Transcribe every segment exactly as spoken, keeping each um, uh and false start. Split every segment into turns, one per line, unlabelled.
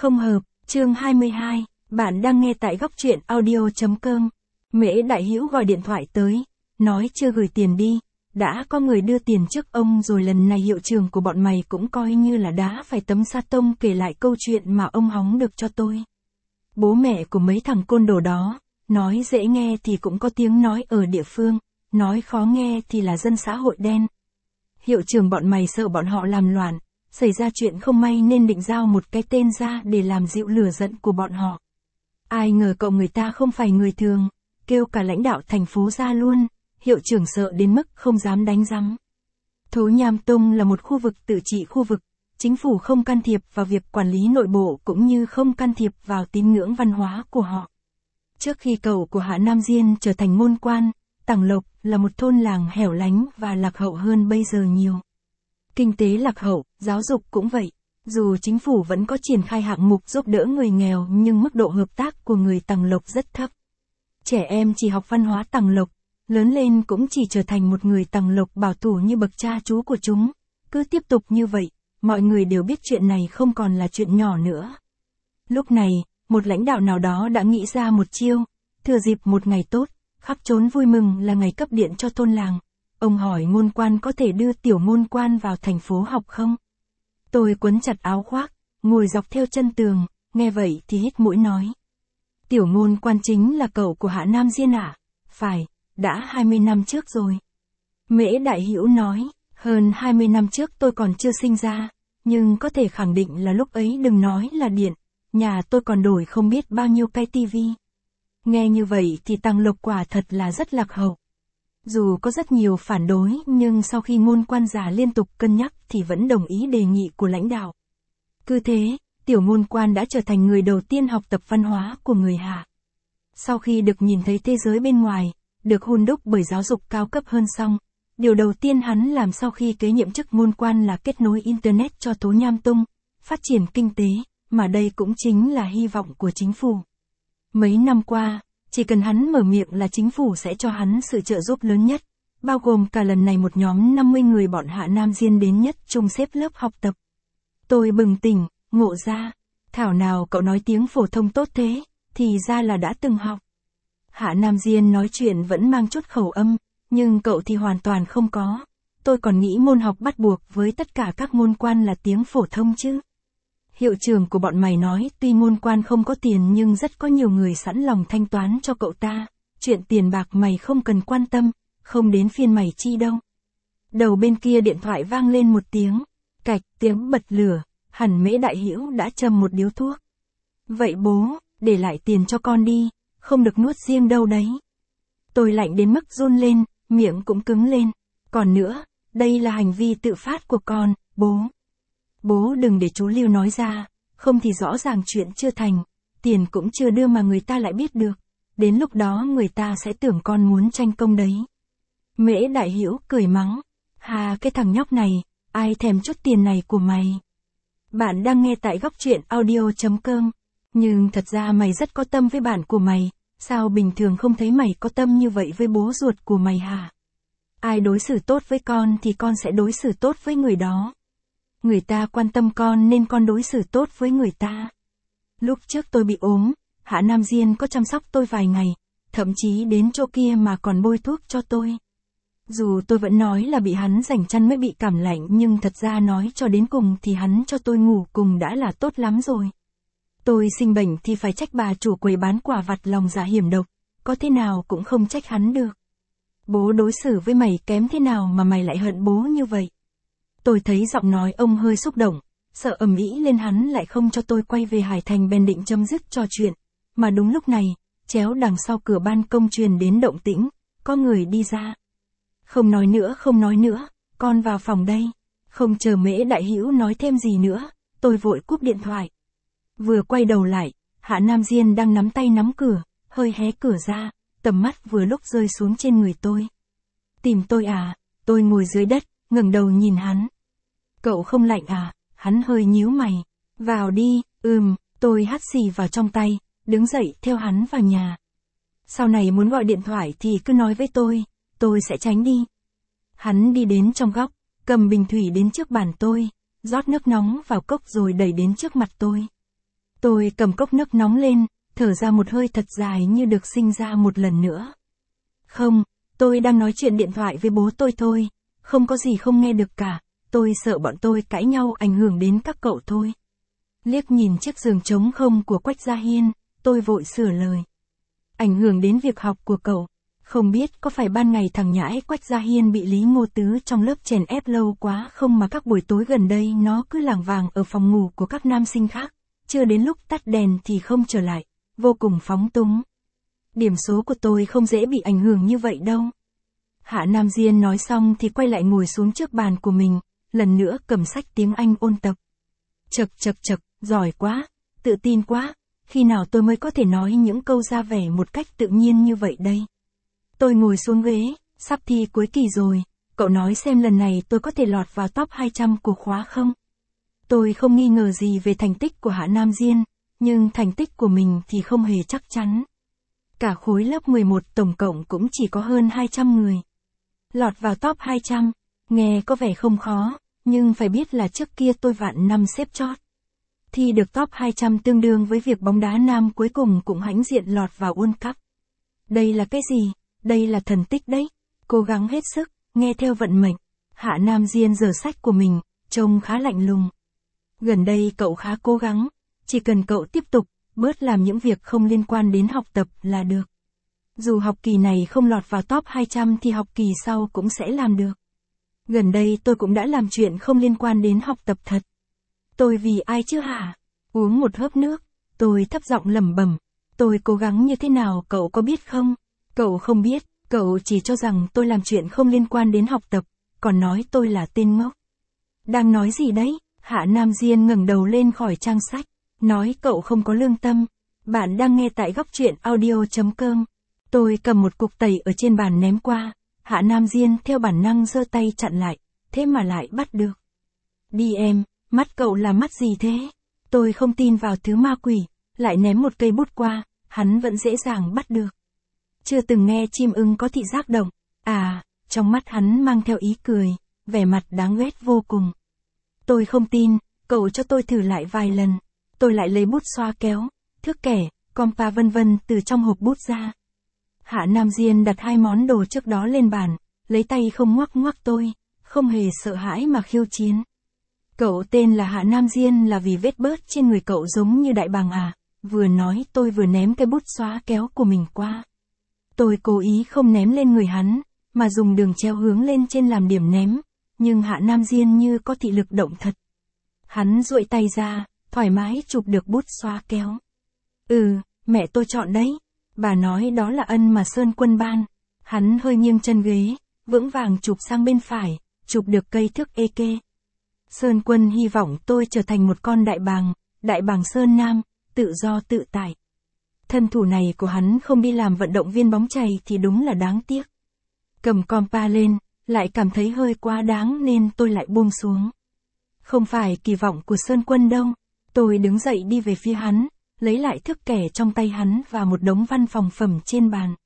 Không hợp, chương hai mươi hai, bạn đang nghe tại góc truyện audio chấm com. Mễ Đại Hữu gọi điện thoại tới, nói chưa gửi tiền đi, đã có người đưa tiền trước ông rồi, lần này hiệu trưởng của bọn mày cũng coi như là đá phải tấm sa tông kể lại câu chuyện mà ông hóng được cho tôi. Bố mẹ của mấy thằng côn đồ đó, nói dễ nghe thì cũng có tiếng nói ở địa phương, nói khó nghe thì là dân xã hội đen. Hiệu trưởng bọn mày sợ bọn họ làm loạn, xảy ra chuyện không may nên định giao một cái tên ra để làm dịu lửa giận của bọn họ. Ai ngờ cậu người ta không phải người thường, kêu cả lãnh đạo thành phố ra luôn, hiệu trưởng sợ đến mức không dám đánh rắm. Thố Nham Tông là một khu vực tự trị khu vực, chính phủ không can thiệp vào việc quản lý nội bộ cũng như không can thiệp vào tín ngưỡng văn hóa của họ. Trước khi cậu của Hạ Nam Diên trở thành môn quan, Tằng Lộc là một thôn làng hẻo lánh và lạc hậu hơn bây giờ nhiều. Kinh tế lạc hậu, giáo dục cũng vậy. Dù chính phủ vẫn có triển khai hạng mục giúp đỡ người nghèo nhưng mức độ hợp tác của người Tằng Lộc rất thấp. Trẻ em chỉ học văn hóa Tằng Lộc, lớn lên cũng chỉ trở thành một người Tằng Lộc bảo thủ như bậc cha chú của chúng. Cứ tiếp tục như vậy, mọi người đều biết chuyện này không còn là chuyện nhỏ nữa. Lúc này, một lãnh đạo nào đó đã nghĩ ra một chiêu, thừa dịp một ngày tốt, khắp trốn vui mừng là ngày cấp điện cho thôn làng. Ông hỏi môn quan có thể đưa tiểu môn quan vào thành phố học không? Tôi quấn chặt áo khoác, ngồi dọc theo chân tường, nghe vậy thì hít mũi nói. Tiểu môn quan chính là cậu của Hạ Nam Diên à? Phải, đã hai mươi năm trước rồi. Mễ Đại Hữu nói, hơn hai mươi năm trước tôi còn chưa sinh ra, nhưng có thể khẳng định là lúc ấy đừng nói là điện, nhà tôi còn đổi không biết bao nhiêu cái tivi. Nghe như vậy thì Tằng Lộc quả thật là rất lạc hậu. Dù có rất nhiều phản đối nhưng sau khi môn quan già liên tục cân nhắc thì vẫn đồng ý đề nghị của lãnh đạo. Cứ thế, tiểu môn quan đã trở thành người đầu tiên học tập văn hóa của người Hạ. Sau khi được nhìn thấy thế giới bên ngoài, được hun đúc bởi giáo dục cao cấp hơn xong, điều đầu tiên hắn làm sau khi kế nhiệm chức môn quan là kết nối Internet cho Thố Nham Tông, phát triển kinh tế, mà đây cũng chính là hy vọng của chính phủ. Mấy năm qua, chỉ cần hắn mở miệng là chính phủ sẽ cho hắn sự trợ giúp lớn nhất, bao gồm cả lần này một nhóm năm mươi người bọn Hạ Nam Diên đến nhất chung xếp lớp học tập. Tôi bừng tỉnh, ngộ ra, thảo nào cậu nói tiếng phổ thông tốt thế, thì ra là đã từng học. Hạ Nam Diên nói chuyện vẫn mang chút khẩu âm, nhưng cậu thì hoàn toàn không có. Tôi còn nghĩ môn học bắt buộc với tất cả các môn quan là tiếng phổ thông chứ. Hiệu trưởng của bọn mày nói tuy môn quan không có tiền nhưng rất có nhiều người sẵn lòng thanh toán cho cậu ta, chuyện tiền bạc mày không cần quan tâm, không đến phiên mày chi đâu. Đầu bên kia điện thoại vang lên một tiếng, cạch tiếng bật lửa, hẳn Mễ Đại Hữu đã châm một điếu thuốc. Vậy bố, để lại tiền cho con đi, không được nuốt riêng đâu đấy. Tôi lạnh đến mức run lên, miệng cũng cứng lên. Còn nữa, đây là hành vi tự phát của con, bố. Bố đừng để chú Lưu nói ra, không thì rõ ràng chuyện chưa thành, tiền cũng chưa đưa mà người ta lại biết được. Đến lúc đó người ta sẽ tưởng con muốn tranh công đấy. Mễ Đại Hữu cười mắng. Hà cái thằng nhóc này, ai thèm chút tiền này của mày. Bạn đang nghe tại góc truyện audio chấm com. Nhưng thật ra mày rất có tâm với bạn của mày, sao bình thường không thấy mày có tâm như vậy với bố ruột của mày hả? Ai đối xử tốt với con thì con sẽ đối xử tốt với người đó. Người ta quan tâm con nên con đối xử tốt với người ta. Lúc trước tôi bị ốm, Hạ Nam Diên có chăm sóc tôi vài ngày, thậm chí đến chỗ kia mà còn bôi thuốc cho tôi. Dù tôi vẫn nói là bị hắn rảnh chăn mới bị cảm lạnh nhưng thật ra nói cho đến cùng thì hắn cho tôi ngủ cùng đã là tốt lắm rồi. Tôi sinh bệnh thì phải trách bà chủ quầy bán quả vặt lòng dạ hiểm độc, có thế nào cũng không trách hắn được. Bố đối xử với mày kém thế nào mà mày lại hận bố như vậy? Tôi thấy giọng nói ông hơi xúc động, sợ ầm ĩ lên hắn lại không cho tôi quay về Hải Thành bèn định chấm dứt trò chuyện. Mà đúng lúc này, chéo đằng sau cửa ban công truyền đến động tĩnh, có người đi ra. Không nói nữa không nói nữa, con vào phòng đây. Không chờ Mễ Đại Hữu nói thêm gì nữa, tôi vội cúp điện thoại. Vừa quay đầu lại, Hạ Nam Diên đang nắm tay nắm cửa, hơi hé cửa ra, tầm mắt vừa lúc rơi xuống trên người tôi. Tìm tôi à? Tôi ngồi dưới đất, ngẩng đầu nhìn hắn. Cậu không lạnh à? Hắn hơi nhíu mày. Vào đi, ừm, tôi hắt xì vào trong tay, đứng dậy theo hắn vào nhà. Sau này muốn gọi điện thoại thì cứ nói với tôi, tôi sẽ tránh đi. Hắn đi đến trong góc, cầm bình thủy đến trước bàn tôi, rót nước nóng vào cốc rồi đẩy đến trước mặt tôi. Tôi cầm cốc nước nóng lên, thở ra một hơi thật dài như được sinh ra một lần nữa. Không, tôi đang nói chuyện điện thoại với bố tôi thôi, không có gì không nghe được cả, tôi sợ bọn tôi cãi nhau ảnh hưởng đến các cậu thôi. Liếc nhìn chiếc giường trống không của Quách Gia Hiên, tôi vội sửa lời. Ảnh hưởng đến việc học của cậu, không biết có phải ban ngày thằng nhãi Quách Gia Hiên bị Lý Ngô Tứ trong lớp chèn ép lâu quá không mà các buổi tối gần đây nó cứ lảng vàng ở phòng ngủ của các nam sinh khác, chưa đến lúc tắt đèn thì không trở lại, vô cùng phóng túng. Điểm số của tôi không dễ bị ảnh hưởng như vậy đâu. Hạ Nam Diên nói xong thì quay lại ngồi xuống trước bàn của mình, lần nữa cầm sách tiếng Anh ôn tập. Chật chật chật, giỏi quá, tự tin quá, khi nào tôi mới có thể nói những câu ra vẻ một cách tự nhiên như vậy đây. Tôi ngồi xuống ghế, sắp thi cuối kỳ rồi, cậu nói xem lần này tôi có thể lọt vào top hai trăm của khóa không? Tôi không nghi ngờ gì về thành tích của Hạ Nam Diên, nhưng thành tích của mình thì không hề chắc chắn. Cả khối lớp mười một tổng cộng cũng chỉ có hơn hai trăm người. Lọt vào top hai trăm, nghe có vẻ không khó, nhưng phải biết là trước kia tôi vạn năm xếp chót. Thi được top hai trăm tương đương với việc bóng đá nam cuối cùng cũng hãnh diện lọt vào World Cup. Đây là cái gì? Đây là thần tích đấy. Cố gắng hết sức, nghe theo vận mệnh. Hạ Nam Diên giở sách của mình, trông khá lạnh lùng. Gần đây cậu khá cố gắng, chỉ cần cậu tiếp tục, bớt làm những việc không liên quan đến học tập là được. Dù học kỳ này không lọt vào top hai trăm thì học kỳ sau cũng sẽ làm được. Gần đây tôi cũng đã làm chuyện không liên quan đến học tập thật. Tôi vì ai chứ hả? Uống một hớp nước, tôi thấp giọng lẩm bẩm. Tôi cố gắng như thế nào cậu có biết không? Cậu không biết, cậu chỉ cho rằng tôi làm chuyện không liên quan đến học tập, còn nói tôi là tên ngốc. Đang nói gì đấy? Hạ Nam Diên ngẩng đầu lên khỏi trang sách, nói cậu không có lương tâm. Bạn đang nghe tại góc truyện audio chấm com. Tôi cầm một cục tẩy ở trên bàn ném qua, Hạ Nam Diên theo bản năng giơ tay chặn lại, thế mà lại bắt được. Đi em, mắt cậu là mắt gì thế? Tôi không tin vào thứ ma quỷ, lại ném một cây bút qua, hắn vẫn dễ dàng bắt được. Chưa từng nghe chim ưng có thị giác động, à, trong mắt hắn mang theo ý cười, vẻ mặt đáng ghét vô cùng. Tôi không tin, cậu cho tôi thử lại vài lần. Tôi lại lấy bút xoa kéo, thước kẻ, compa vân vân từ trong hộp bút ra. Hạ Nam Diên đặt hai món đồ trước đó lên bàn, lấy tay không ngoắc ngoắc tôi, không hề sợ hãi mà khiêu chiến. Cậu tên là Hạ Nam Diên là vì vết bớt trên người cậu giống như đại bàng à? Vừa nói tôi vừa ném cái bút xóa kéo của mình qua. Tôi cố ý không ném lên người hắn, mà dùng đường treo hướng lên trên làm điểm ném, nhưng Hạ Nam Diên như có thị lực động thật. Hắn duỗi tay ra, thoải mái chụp được bút xóa kéo. Ừ, mẹ tôi chọn đấy. Bà nói đó là ân mà Sơn Quân ban. Hắn hơi nghiêng chân ghế, vững vàng chụp sang bên phải, chụp được cây thước ê kê. Sơn Quân hy vọng tôi trở thành một con đại bàng, đại bàng Sơn Nam, tự do tự tại. Thân thủ này của hắn không đi làm vận động viên bóng chày thì đúng là đáng tiếc. Cầm compa lên, lại cảm thấy hơi quá đáng nên tôi lại buông xuống. Không phải kỳ vọng của Sơn Quân đâu. Tôi đứng dậy đi về phía hắn, lấy lại thước kẻ trong tay hắn và một đống văn phòng phẩm trên bàn.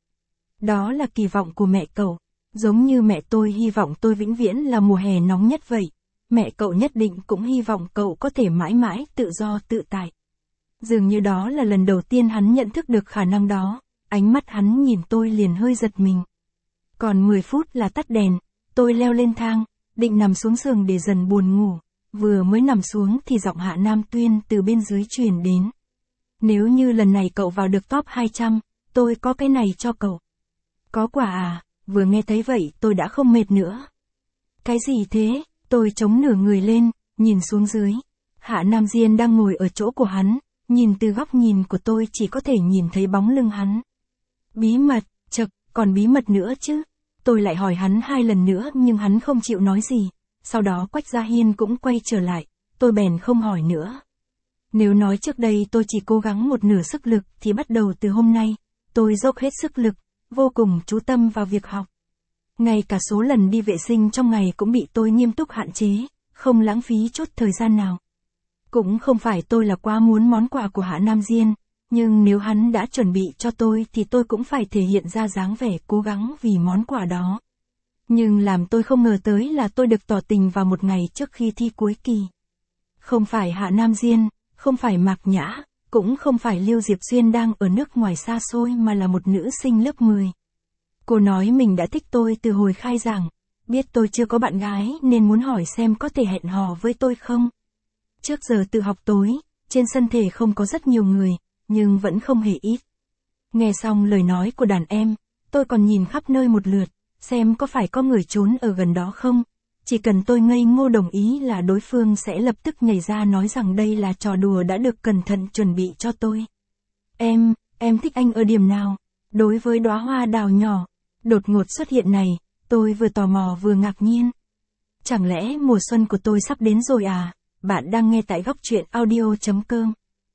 Đó là kỳ vọng của mẹ cậu, giống như mẹ tôi hy vọng tôi vĩnh viễn là mùa hè nóng nhất vậy. Mẹ cậu nhất định cũng hy vọng cậu có thể mãi mãi tự do tự tại. Dường như đó là lần đầu tiên hắn nhận thức được khả năng đó, ánh mắt hắn nhìn tôi liền hơi giật mình. Còn mười phút là tắt đèn, tôi leo lên thang, định nằm xuống giường để dần buồn ngủ. Vừa mới nằm xuống thì giọng Hạ Nam Tuyên từ bên dưới truyền đến. Nếu như lần này cậu vào được top hai trăm, tôi có cái này cho cậu. Có quà à? Vừa nghe thấy vậy tôi đã không mệt nữa. Cái gì thế? Tôi chống nửa người lên, nhìn xuống dưới. Hạ Nam Diên đang ngồi ở chỗ của hắn, nhìn từ góc nhìn của tôi chỉ có thể nhìn thấy bóng lưng hắn. Bí mật, chật, còn bí mật nữa chứ. Tôi lại hỏi hắn hai lần nữa nhưng hắn không chịu nói gì. Sau đó Quách Gia Hiên cũng quay trở lại, tôi bèn không hỏi nữa. Nếu nói trước đây tôi chỉ cố gắng một nửa sức lực thì bắt đầu từ hôm nay, tôi dốc hết sức lực, vô cùng chú tâm vào việc học. Ngay cả số lần đi vệ sinh trong ngày cũng bị tôi nghiêm túc hạn chế, không lãng phí chút thời gian nào. Cũng không phải tôi là quá muốn món quà của Hạ Nam Diên, nhưng nếu hắn đã chuẩn bị cho tôi thì tôi cũng phải thể hiện ra dáng vẻ cố gắng vì món quà đó. Nhưng làm tôi không ngờ tới là tôi được tỏ tình vào một ngày trước khi thi cuối kỳ. Không phải Hạ Nam Diên, không phải Mạc Nhã, cũng không phải Liêu Diệp Xuyên đang ở nước ngoài xa xôi mà là một nữ sinh lớp mười. Cô nói mình đã thích tôi từ hồi khai giảng, biết tôi chưa có bạn gái nên muốn hỏi xem có thể hẹn hò với tôi không. Trước giờ tự học tối, trên sân thể không có rất nhiều người, nhưng vẫn không hề ít. Nghe xong lời nói của đàn em, tôi còn nhìn khắp nơi một lượt, xem có phải có người trốn ở gần đó không. Chỉ cần tôi ngây ngô đồng ý là đối phương sẽ lập tức nhảy ra nói rằng đây là trò đùa đã được cẩn thận chuẩn bị cho tôi. Em, em thích anh ở điểm nào? Đối với đóa hoa đào nhỏ, đột ngột xuất hiện này, tôi vừa tò mò vừa ngạc nhiên. Chẳng lẽ mùa xuân của tôi sắp đến rồi à? Bạn đang nghe tại góc truyện audio chấm com.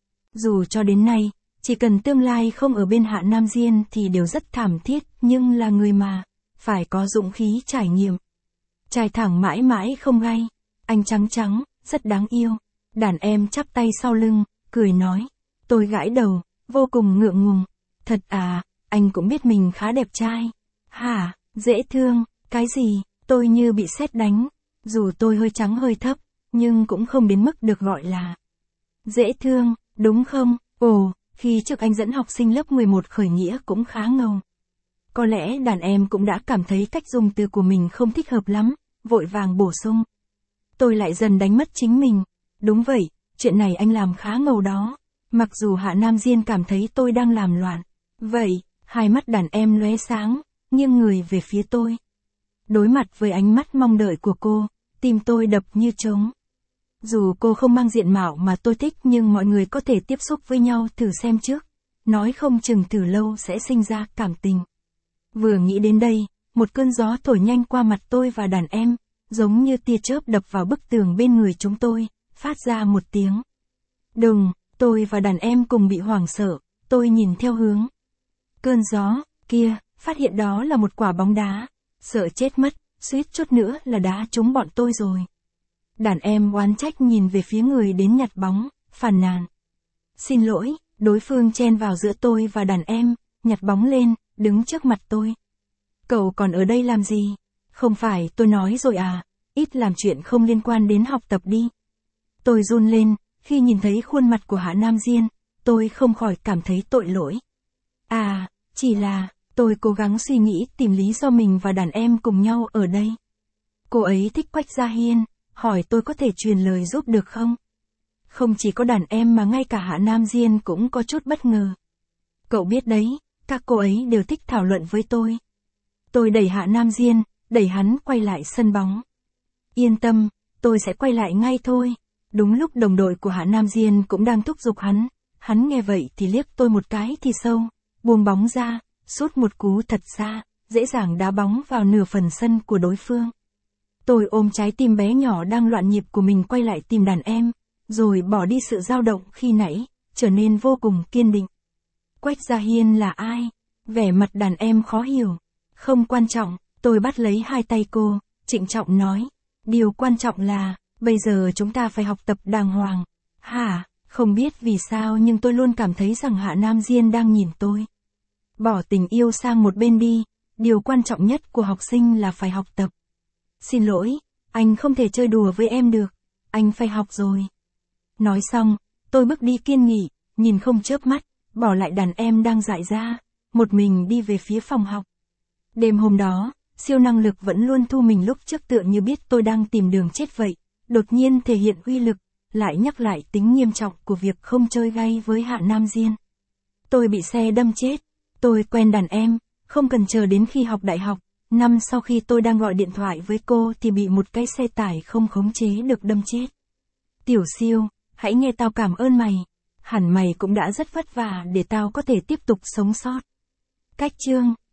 Dù cho đến nay, chỉ cần tương lai không ở bên Hạ Nam Diên thì đều rất thảm thiết, nhưng là người mà, phải có dũng khí trải nghiệm. Trai thẳng mãi mãi không gay, anh trắng trắng, rất đáng yêu. Đàn em chắp tay sau lưng, cười nói. Tôi gãi đầu, vô cùng ngượng ngùng. Thật à, anh cũng biết mình khá đẹp trai. Hả, dễ thương, cái gì, tôi như bị sét đánh. Dù tôi hơi trắng hơi thấp, nhưng cũng không đến mức được gọi là dễ thương, đúng không? Ồ, khi trước anh dẫn học sinh lớp mười một khởi nghĩa cũng khá ngầu. Có lẽ đàn em cũng đã cảm thấy cách dùng từ của mình không thích hợp lắm, vội vàng bổ sung. Tôi lại dần đánh mất chính mình. Đúng vậy, chuyện này anh làm khá ngầu đó. Mặc dù Hạ Nam Diên cảm thấy tôi đang làm loạn. Vậy, hai mắt đàn em lóe sáng, nghiêng người về phía tôi. Đối mặt với ánh mắt mong đợi của cô, tim tôi đập như trống. Dù cô không mang diện mạo mà tôi thích nhưng mọi người có thể tiếp xúc với nhau thử xem trước. Nói không chừng thử lâu sẽ sinh ra cảm tình. Vừa nghĩ đến đây, một cơn gió thổi nhanh qua mặt tôi và đàn em, giống như tia chớp đập vào bức tường bên người chúng tôi, phát ra một tiếng. Đùng, tôi và đàn em cùng bị hoảng sợ, tôi nhìn theo hướng. Cơn gió, kia, phát hiện đó là một quả bóng đá. Sợ chết mất, suýt chút nữa là đá trúng bọn tôi rồi. Đàn em oán trách nhìn về phía người đến nhặt bóng, phàn nàn. Xin lỗi, đối phương chen vào giữa tôi và đàn em, nhặt bóng lên, đứng trước mặt tôi. Cậu còn ở đây làm gì? Không phải tôi nói rồi à, ít làm chuyện không liên quan đến học tập đi. Tôi run lên, khi nhìn thấy khuôn mặt của Hạ Nam Diên, tôi không khỏi cảm thấy tội lỗi. À, chỉ là, tôi cố gắng suy nghĩ tìm lý do mình và đàn em cùng nhau ở đây. Cô ấy thích Quách Gia Hiên, hỏi tôi có thể truyền lời giúp được không? Không chỉ có đàn em mà ngay cả Hạ Nam Diên cũng có chút bất ngờ. Cậu biết đấy, các cô ấy đều thích thảo luận với tôi. Tôi đẩy Hạ Nam Diên, đẩy hắn quay lại sân bóng. Yên tâm, tôi sẽ quay lại ngay thôi. Đúng lúc đồng đội của Hạ Nam Diên cũng đang thúc giục hắn. Hắn nghe vậy thì liếc tôi một cái thì sâu, buông bóng ra, sút một cú thật xa, dễ dàng đá bóng vào nửa phần sân của đối phương. Tôi ôm trái tim bé nhỏ đang loạn nhịp của mình quay lại tìm đàn em, rồi bỏ đi sự dao động khi nãy, trở nên vô cùng kiên định. Quách Gia Hiên là ai? Vẻ mặt đàn em khó hiểu. Không quan trọng, tôi bắt lấy hai tay cô, trịnh trọng nói. Điều quan trọng là, bây giờ chúng ta phải học tập đàng hoàng. Hả, không biết vì sao nhưng tôi luôn cảm thấy rằng Hạ Nam Diên đang nhìn tôi. Bỏ tình yêu sang một bên đi, điều quan trọng nhất của học sinh là phải học tập. Xin lỗi, anh không thể chơi đùa với em được, anh phải học rồi. Nói xong, tôi bước đi kiên nghị, nhìn không chớp mắt, bỏ lại đàn em đang dại ra, một mình đi về phía phòng học. Đêm hôm đó, siêu năng lực vẫn luôn thu mình lúc trước tựa như biết tôi đang tìm đường chết vậy, đột nhiên thể hiện uy lực, lại nhắc lại tính nghiêm trọng của việc không chơi gay với Hạ Nam Diên. Tôi bị xe đâm chết, tôi quen đàn em, không cần chờ đến khi học đại học, năm sau khi tôi đang gọi điện thoại với cô thì bị một cái xe tải không khống chế được đâm chết. Tiểu Siêu, hãy nghe tao cảm ơn mày, hẳn mày cũng đã rất vất vả để tao có thể tiếp tục sống sót. Cách chương